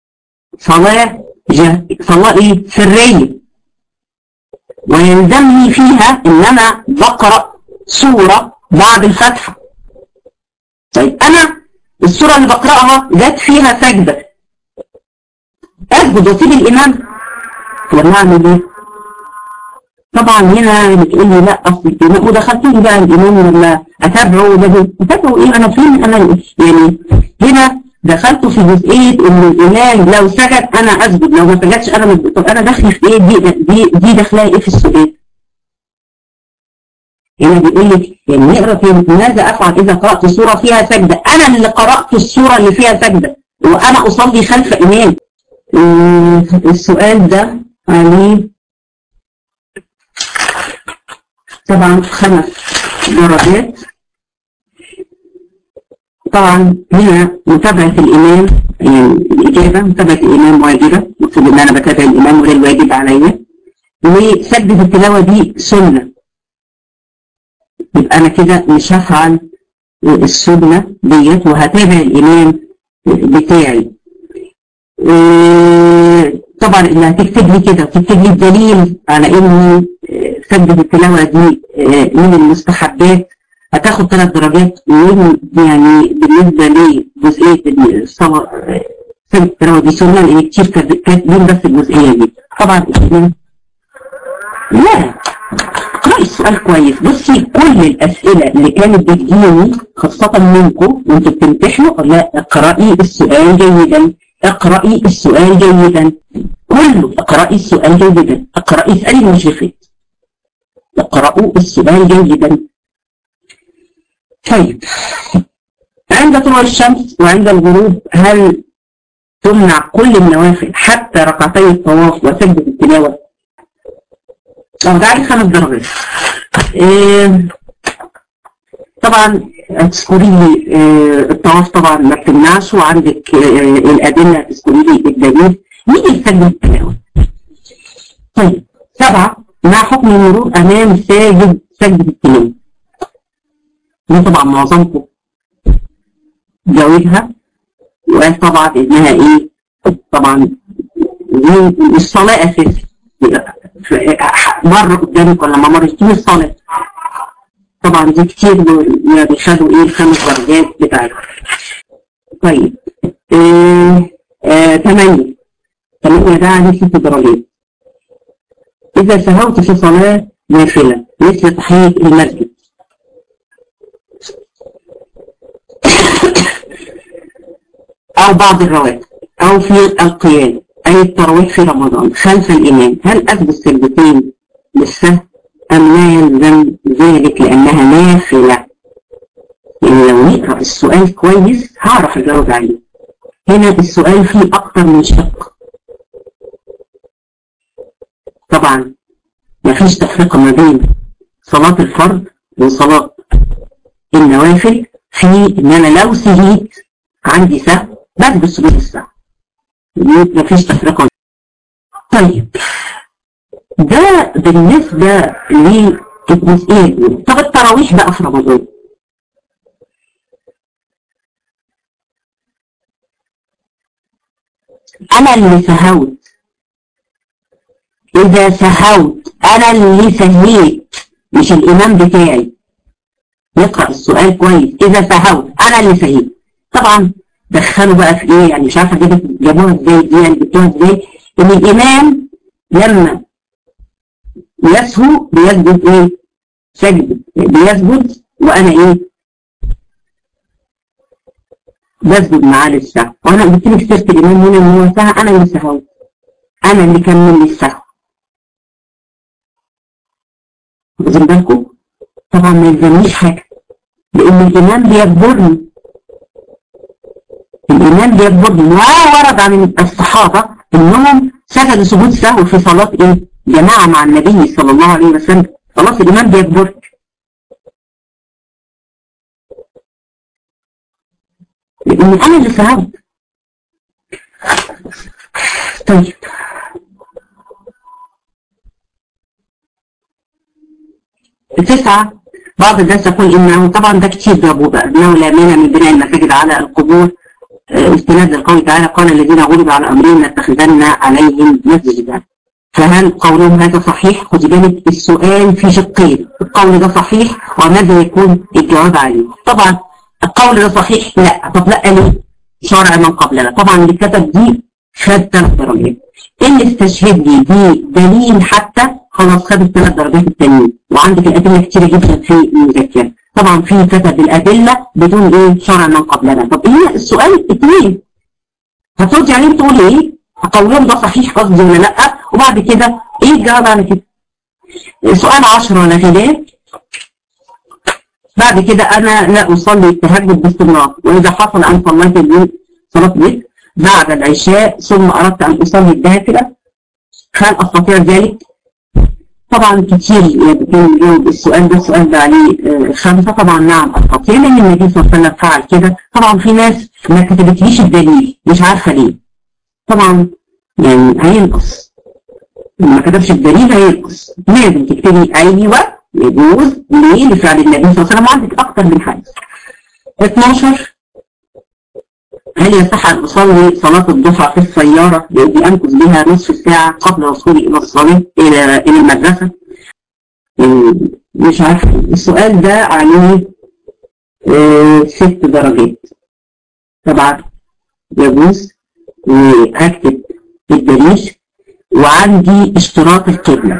صلاة ايه؟ سرية، ويلزمني فيها ان انا بقرأ سورة بعد الفاتحة. طيب انا السورة اللي بقرأها جت فيها سجدة، اسجد واسيب الامام ولا اعمل ايه؟ طبعا هنا بتقول لي لا اصل الامام، ودخلت لي بقى الامام ولا اتابعه؟ اتابعه ايه؟ انا فين انا يعني؟ هنا دخلت في جزئيه ان الامام لو سجد انا اسجد، لو ما سجدش انا طب انا داخل في ايه؟ دي داخلها ايه في السؤال؟ هنا بيقول لك يعني نقرا في ماذا افعل اذا قرات سوره فيها سجده، انا اللي قرات السوره اللي فيها سجده وانا اصلي خلف امام. السؤال ده عليه طبعا 5 درجات. طبعا هنا متابعة الإمام، يعني الإجابة متابعة الإمام واجبة، المفروض إن أنا بتابع الإمام وده الواجب عليا، وسجدة التلاوة دي سنة، يبقى أنا كده مش هفعل السنة ديت وهتابع الإمام بتاعي. طبعا اللي هتكتب لي كده وتكتب لي الدليل على إن سجدة التلاوة دي من المستحبات هتاخد 3 درجات. يعني بالنسبة لجزئية الصلاة سجدة التلاوة دي سنة، لأن كتير كاتبين بس الجزئية دي. طبعا لا اقرأي السؤال كويس. بصي كل الأسئلة اللي كانت بتجيني خاصة منكم وانتوا بتمتحنوا، لا اقرأي السؤال جيدا، اقرأي السؤال جيدا، كله اقرأي السؤال جيدا، اقرأي اسألي المشرفات، اقرأوا السؤال جيدا. طيب عند طلوع الشمس وعند الغروب هل تمنع كل النوافل حتى ركعتي الطواف وسجدة التلاوة؟ ده عليه 5 درجات. طبعا تذكري لي الطواف طبعا ما بتمنعش، وعندك الأدلة تذكري لي الدليل. نيجي لسجدة التلاوة. طيب 7، ما حكم المرور أمام ساجد سجدة التلاوة؟ دي طبعا معظمكم جاوبها وقال طبعا إنها إيه؟ طبعا الصلاة أساسي، مر قدامك ولا ما مرتش الصلاة. طبعا دي كتير بيخدوا ايه 5 درجات بتاعتها. طيب 8 ده عليه 6 درجات. إذا سهوت في صلاة نافلة مثل تحية المسجد أو بعض الرواتب أو في القيام أي التراويح في رمضان خلف الإمام، هل أسجد سجدتين للسهو أم لا يلزم ذلك لأنها نافلة؟ يعني لو نقرأ السؤال كويس هعرف أجاوب عليه. هنا السؤال فيه أكتر من شق. طبعا مفيش تفرقة ما بين صلاة الفرض وصلاة النوافل في إن أنا لو سهيت عندي سهو بسجد سجود السهو، مفيش تفرقة. طيب ده بالنسبة للجزئية دي. طب التراويح بقى في رمضان، انا اللي سهوت. اذا سهوت انا اللي سهيت مش الامام بتاعي. نقرأ السؤال كويس. اذا سهوت انا اللي سهيت. طبعا دخلوا بقى في ايه، يعني مش عارفه جابوها ازاي دي، يعني جبتوها ازاي، ان الامام لما يسهو بيسجد ايه؟ سجد، بيسجد وانا ايه؟ بسجد معاه للسهو. وانا قلت لك سيره الامام هنا ان هو سهى، انا اللي سهوت، انا اللي كمل لي السهو. واخدين بالكم؟ طبعا ما يلزمنيش حاجه لان الامام بيجبرني. الامام بيجبرني. وورد عن الصحابه انهم سجدوا سجود سهو في صلاه ايه؟ جماعه مع النبي صلى الله عليه وسلم. خلاص الامام بيجبرك لان انا اللي سهوت. طيب التسعة، بعض الناس يقول انه، طبعا ده كتير ضربوه بقى، انه لا مانع من بناء المساجد على القبور استناد لقوله تعالى قال الذين غلبوا على امرهم لاتخذن عليهم مسجدا. فهل قولهم هذا صحيح؟ خدي بالك السؤال في شقين، القول ده صحيح وماذا يكون الجواب عليه. طبعا القول ده صحيح لا. طب لا ليه؟ شرع من قبلنا. طبعا اللي كتب دي خد 3 درجات، اللي استشهد لي دي دليل حتى خلاص خد ال3 درجات التانيين. وعندك الادله كتيره جدا في المذكره. طبعا في كتب الادله بدون ايه؟ شرع من قبلنا. طب ايه السؤال 2 هتردي عليه تقولي ايه؟ قولهم ده صحيح قصدي ولا لا؟ وبعد كده ايه الجواب على كده؟ سؤال 10 لا خلاف. بعد كده انا لا اصلي التهجد باستمرار، واذا حصل ان صليت الليل صلاه بيت بعد العشاء ثم اردت ان اصلي النافله هل استطيع ذلك؟ طبعا كتير بيجاوب السؤال ده. السؤال ده عليه 5. طبعا نعم استطيع لان النبي صلى الله عليه وسلم فعل كده. طبعا في ناس ما كتبتليش الدليل مش عارفه ليه. طبعا يعني هينقص، ما كتبش الدليل هينقص. لازم تكتبي ايوه يجوز ليه لفعل النبي صلى الله عليه وسلم. عندك اكتر من حاجه. 12 هل يصح ان اصلي صلاه الضحى في السياره لاني امكث بها نصف ساعه قبل وصولي الى الصلاه الى المدرسه؟ مش عارفه. السؤال ده عليه 6 درجات. طبعا يجوز وهكتب الدليل. وعندي اشتراط القبله،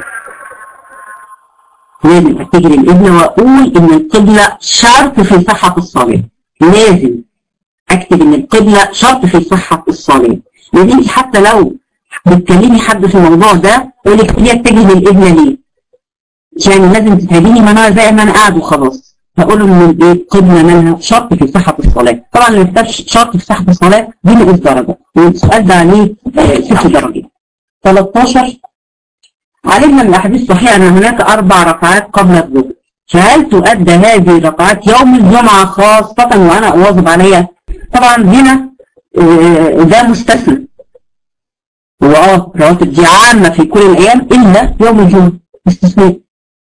لازم اتجه للقبله واقول ان القبله شرط في صحه الصلاه. لازم اكتب ان القبله شرط في صحه الصلاه. لان انت حتى لو بتكلمي حد في الموضوع ده يقول لك ليه اتجه للقبله ليه؟ يعني لازم تتهديني ما انا زي ما انا قاعد وخلاص. هقول ان القبله منها شرط في صحه الصلاه. طبعا اللي ما شرط في صحه الصلاه دي نقص درجه، والسؤال ده عليه 6 درجات. 13 علمنا من الاحاديث الصحيحه ان هناك 4 ركعات قبل الظهر، فهل تؤدى هذه الركعات يوم الجمعه خاصه وانا اواظب عليها؟ طبعا هنا ده مستثنى. هو رواتب دي عامه في كل الايام الا يوم الجمعه استثناء.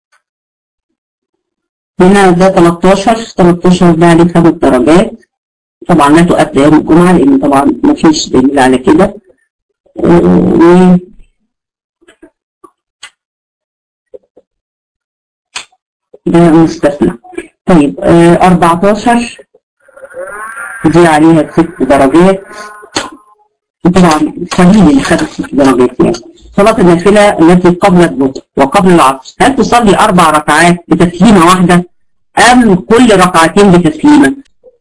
هنا ده 13 ده عليه 5 درجات. طبعا لا تؤدى يوم الجمعه لان طبعا ما فيش دليل على كده. ده مستثنى. طيب 14 دي عليها 6 درجات. طبعا قليل اللي خد 6 درجات. يعني صلاة النافلة التي قبل الظهر وقبل العصر هل تصلي 4 ركعات بتسليمة واحدة أم كل ركعتين بتسليمة؟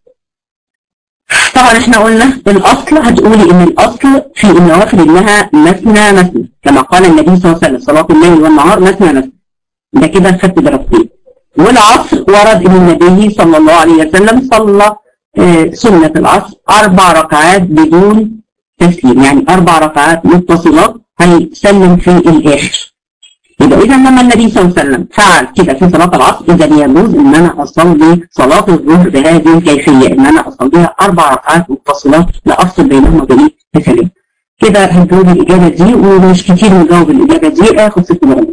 طبعا احنا قلنا الأصل هتقولي إن الأصل في النوافل إنها مثنى كما قال النبي صلى الله عليه وسلم صلاة الليل والنهار مثنى. ده كده خدت درجتين. والعصر ورد ان النبي صلى الله عليه وسلم صلى سنة العصر 4 ركعات بدون تسليم، يعني 4 ركعات متصلات هيسلم في الآخر. يبقى إذا لما النبي صلى الله عليه وسلم فعل كده في صلاة العصر إذا يجوز إن أنا أصلي صلاة الظهر بهذه الكيفية، إن أنا أصليها 4 ركعات متصلات لا أفصل بينهما بتسليم. كده هنجاوب الإجابة دي ومش كتير نجاوب الإجابة دي آخد 6 درجات.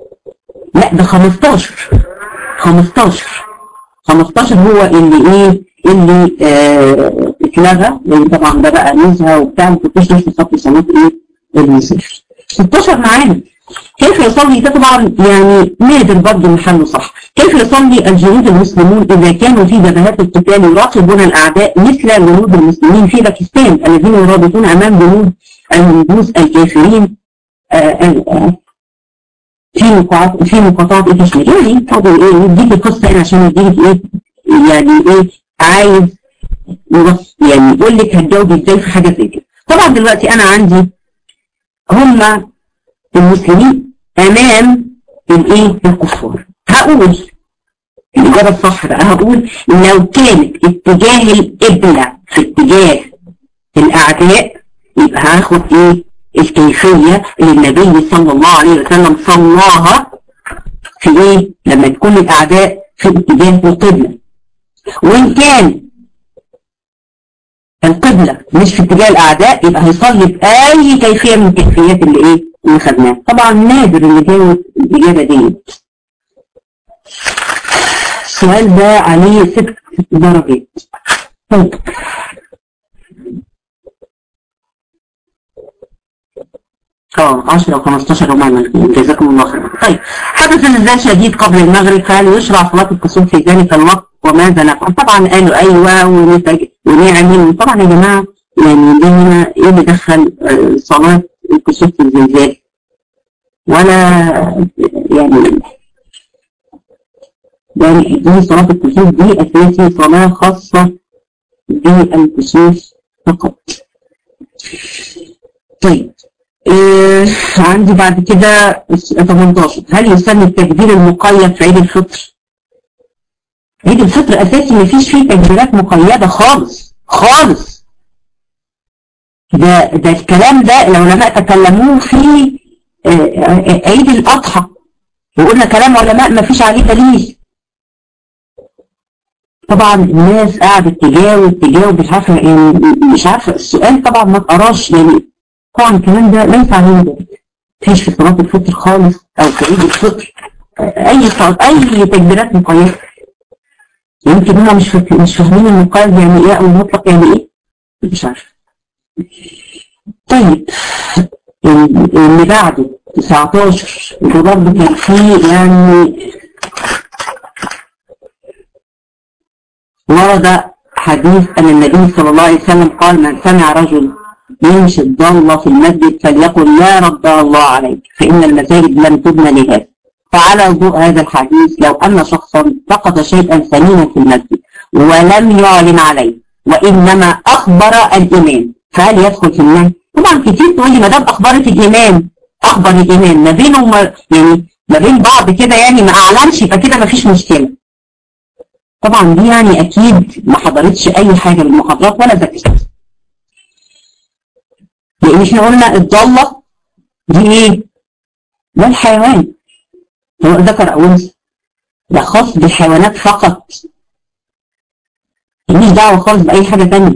لا ده 15 هو اللي ايه اللي اتلغى، لان طبعا ده بقى نزهه وبتاع، ما كنتش تدخل خط صلاه ايه المسافر. 16 معانا كيف يصلي، ده طبعا يعني نادر برضه محله صح. كيف يصلي الجنود المسلمون اذا كانوا في جبهات القتال يراقبون الاعداء مثل جنود المسلمين في باكستان الذين يرابطون امام جنود الهندوس الكافرين في مقاطعة كشمير. يعني فاضل ايه يديك القصة هنا عشان يديك ايه يعني ايه عايز يعني يقول لك هتجاوب ازاي في حاجة زي كده. طبعا دلوقتي انا عندي هم المسلمين امام الايه الكفار. هقول الاجابة الصح بقى، هقول لو كانت اتجاه القبلة في اتجاه الاعداء يبقى هاخد ايه الكيفية اللي النبي صلى الله عليه وسلم صلاها في ايه لما تكون الاعداء في اتجاه القبلة. وان كان القبلة مش في اتجاه الاعداء يبقى هيصلي باي كيفية من الكيفيات اللي ايه اللي خدناها. طبعا نادر اللي جاوب الاجابة دي. السؤال ده عليه 6 درجات. طيب 10 و15 ومعنى جزاكم الله خيرا. طيب حدث زلزال شديد قبل المغرب، فهل يشرع صلاة الكسوف في ذلك الوقت وماذا نفعل؟ طبعا قالوا ايوه ونعمل. طبعا يا جماعه يعني ده هنا ايه اللي دخل صلاة الكسوف في الزلزال؟ ولا يعني دي صلاة الكسوف دي اساسي صلاة خاصة بالكسوف فقط. طيب عندي بعد كده 18 هل يسمى التكبير المقيد في عيد الفطر؟ عيد الفطر اساسي ما فيش فيه تكبيرات مقيدة خالص خالص. ده الكلام ده العلماء تكلموه في عيد الاضحى وقلنا كلام علماء ما فيش عليه دليل. طبعا الناس قاعدة تجاوب مش عارفة السؤال طبعا ما تقراش يعني. طبعا الكلام ده ليس عليه دليل. مفيش في صلاة الفطر خالص او في عيد الفطر اي تكبيرات مقيدة. يمكن هم مش فاهمين المقيد يعني ايه او المطلق يعني ايه، مش عارف. طيب اللي بعده 19 ده برضه كان فيه يعني ورد حديث ان النبي صلى الله عليه وسلم قال من سمع رجل ينشد ضالة في المسجد فليقل لا رد الله عليك فإن المساجد لم تبنى لهذا. فعلى ضوء هذا الحديث لو أن شخصا فقد شيئا ثمينا في المسجد ولم يعلن عليه وإنما أخبر الإمام فهل يدخل في النهي؟ طبعا كتير تقول لي ما دام أخبر الإمام ما بينه يعني ما بين بعض كده يعني ما أعلنش يبقى كده ما فيش مشكلة. طبعا دي يعني أكيد ما حضرتش أي حاجة من المحاضرات ولا ذاكرت. لأن احنا قلنا الضالة دي ايه؟ ده الحيوان هو ذكر أو أنثى، ده خاص بالحيوانات فقط ماليش دعوة خالص بأي حاجة تانية.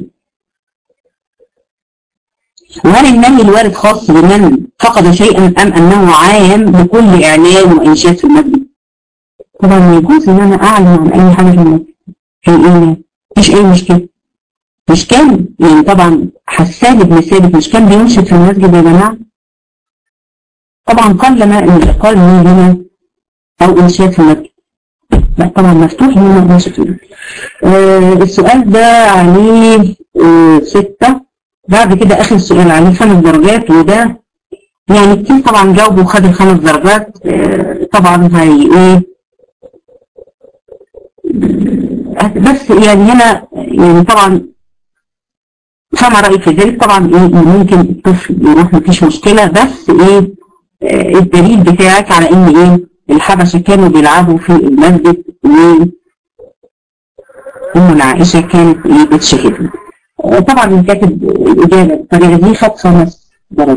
وهل النهي الوارد خاص بمن فقد شيئا أم أنه عام بكل إعلان وإنشاد في المسجد؟ طبعا يجوز إن أنا أعلن عن أي حاجة في المسجد في الإعلان مفيش أي مشكلة. مش كان يعني طبعا حسان بن ثابت مش كان بينشد في المسجد يا جماعه؟ طبعا قل ما قال من هنا او انشاد في المسجد، لا طبعا مفتوح ان انا انشد في المسجد. السؤال ده عليه 6. بعد كده اخر سؤال عليه 5 درجات وده يعني كتير طبعا جاوبوا وخد ال5 درجات. طبعا هي ايه بس يعني هنا يعني طبعا فما رأيك في ذلك؟ طبعا ايه ممكن الطفل يروح مفيش مشكلة بس ايه الدليل بتاعك على ان ايه الحبشة كانوا بيلعبوا في المسجد وام عائشة كانت ايه بتشهد. طبعا كاتب الإجابة الطريقة دي خد 5 درجات.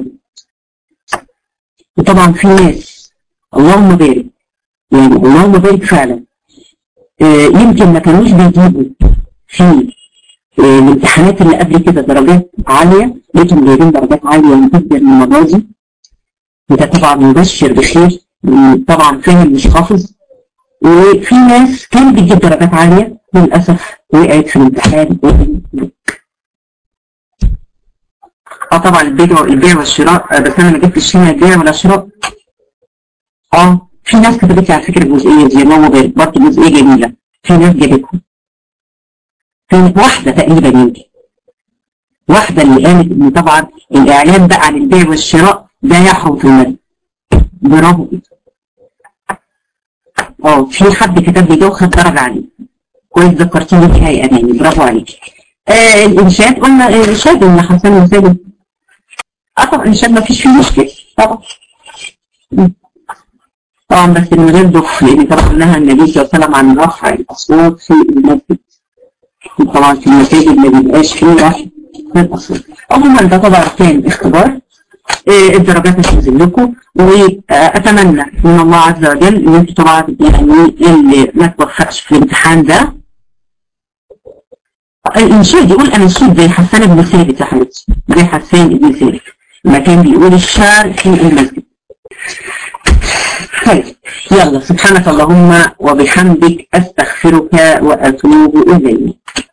وطبعا في ناس اللهم بارك يعني اللهم بارك فعلا يمكن ما كانوش بيجيبوا في الامتحانات اللي قبل كده درجات عالية لكن جايبين درجات عالية جدا المرة دي. وده طبعا مبشر بخير طبعا فهم مش حافظ. وفي ناس كانت بتجيب درجات عالية للأسف وقعت في الامتحان. طبعا البيع والشراء، بس انا ما جبتش هنا البيع ولا الشراء. في ناس كتبت على فكره الجزئيه دي، برضه جزئيه جميله، في ناس جابتها. في واحده تقريبا يمكن واحده اللي قالت ان طبعا الاعلان بقى عن البيع والشراء ده يحرم في المال. برافو. في حد كتب لي ده وخد درجه عليه. كويس ذكرتيني بيها يا اماني، برافو عليكي. الانشاد قلنا الانشاد ان حسن وسالم. طبعا الانشاد ما فيش فيه مشكله طبعا بس من غير دخل، لان طبعا نهى النبي صلى الله عليه وسلم عن رفع الاصوات في المسجد. طبعا في المساجد ما بيبقاش فيه رفع الاصوات. عموما ده طبعا كان اختبار، الدرجات هتنزل لكم، واتمنى من الله عز وجل ان انتوا طبعا يعني اللي ما توفقش في الامتحان ده الانشاد يقول اناشيد زي حسان بن ثابت يا حبيبتي، زي حسان بن ثابت لما كان بيقول الشعر في المسجد. طيب يلا، سبحانك اللهم وبحمدك استغفرك واتوب اليك.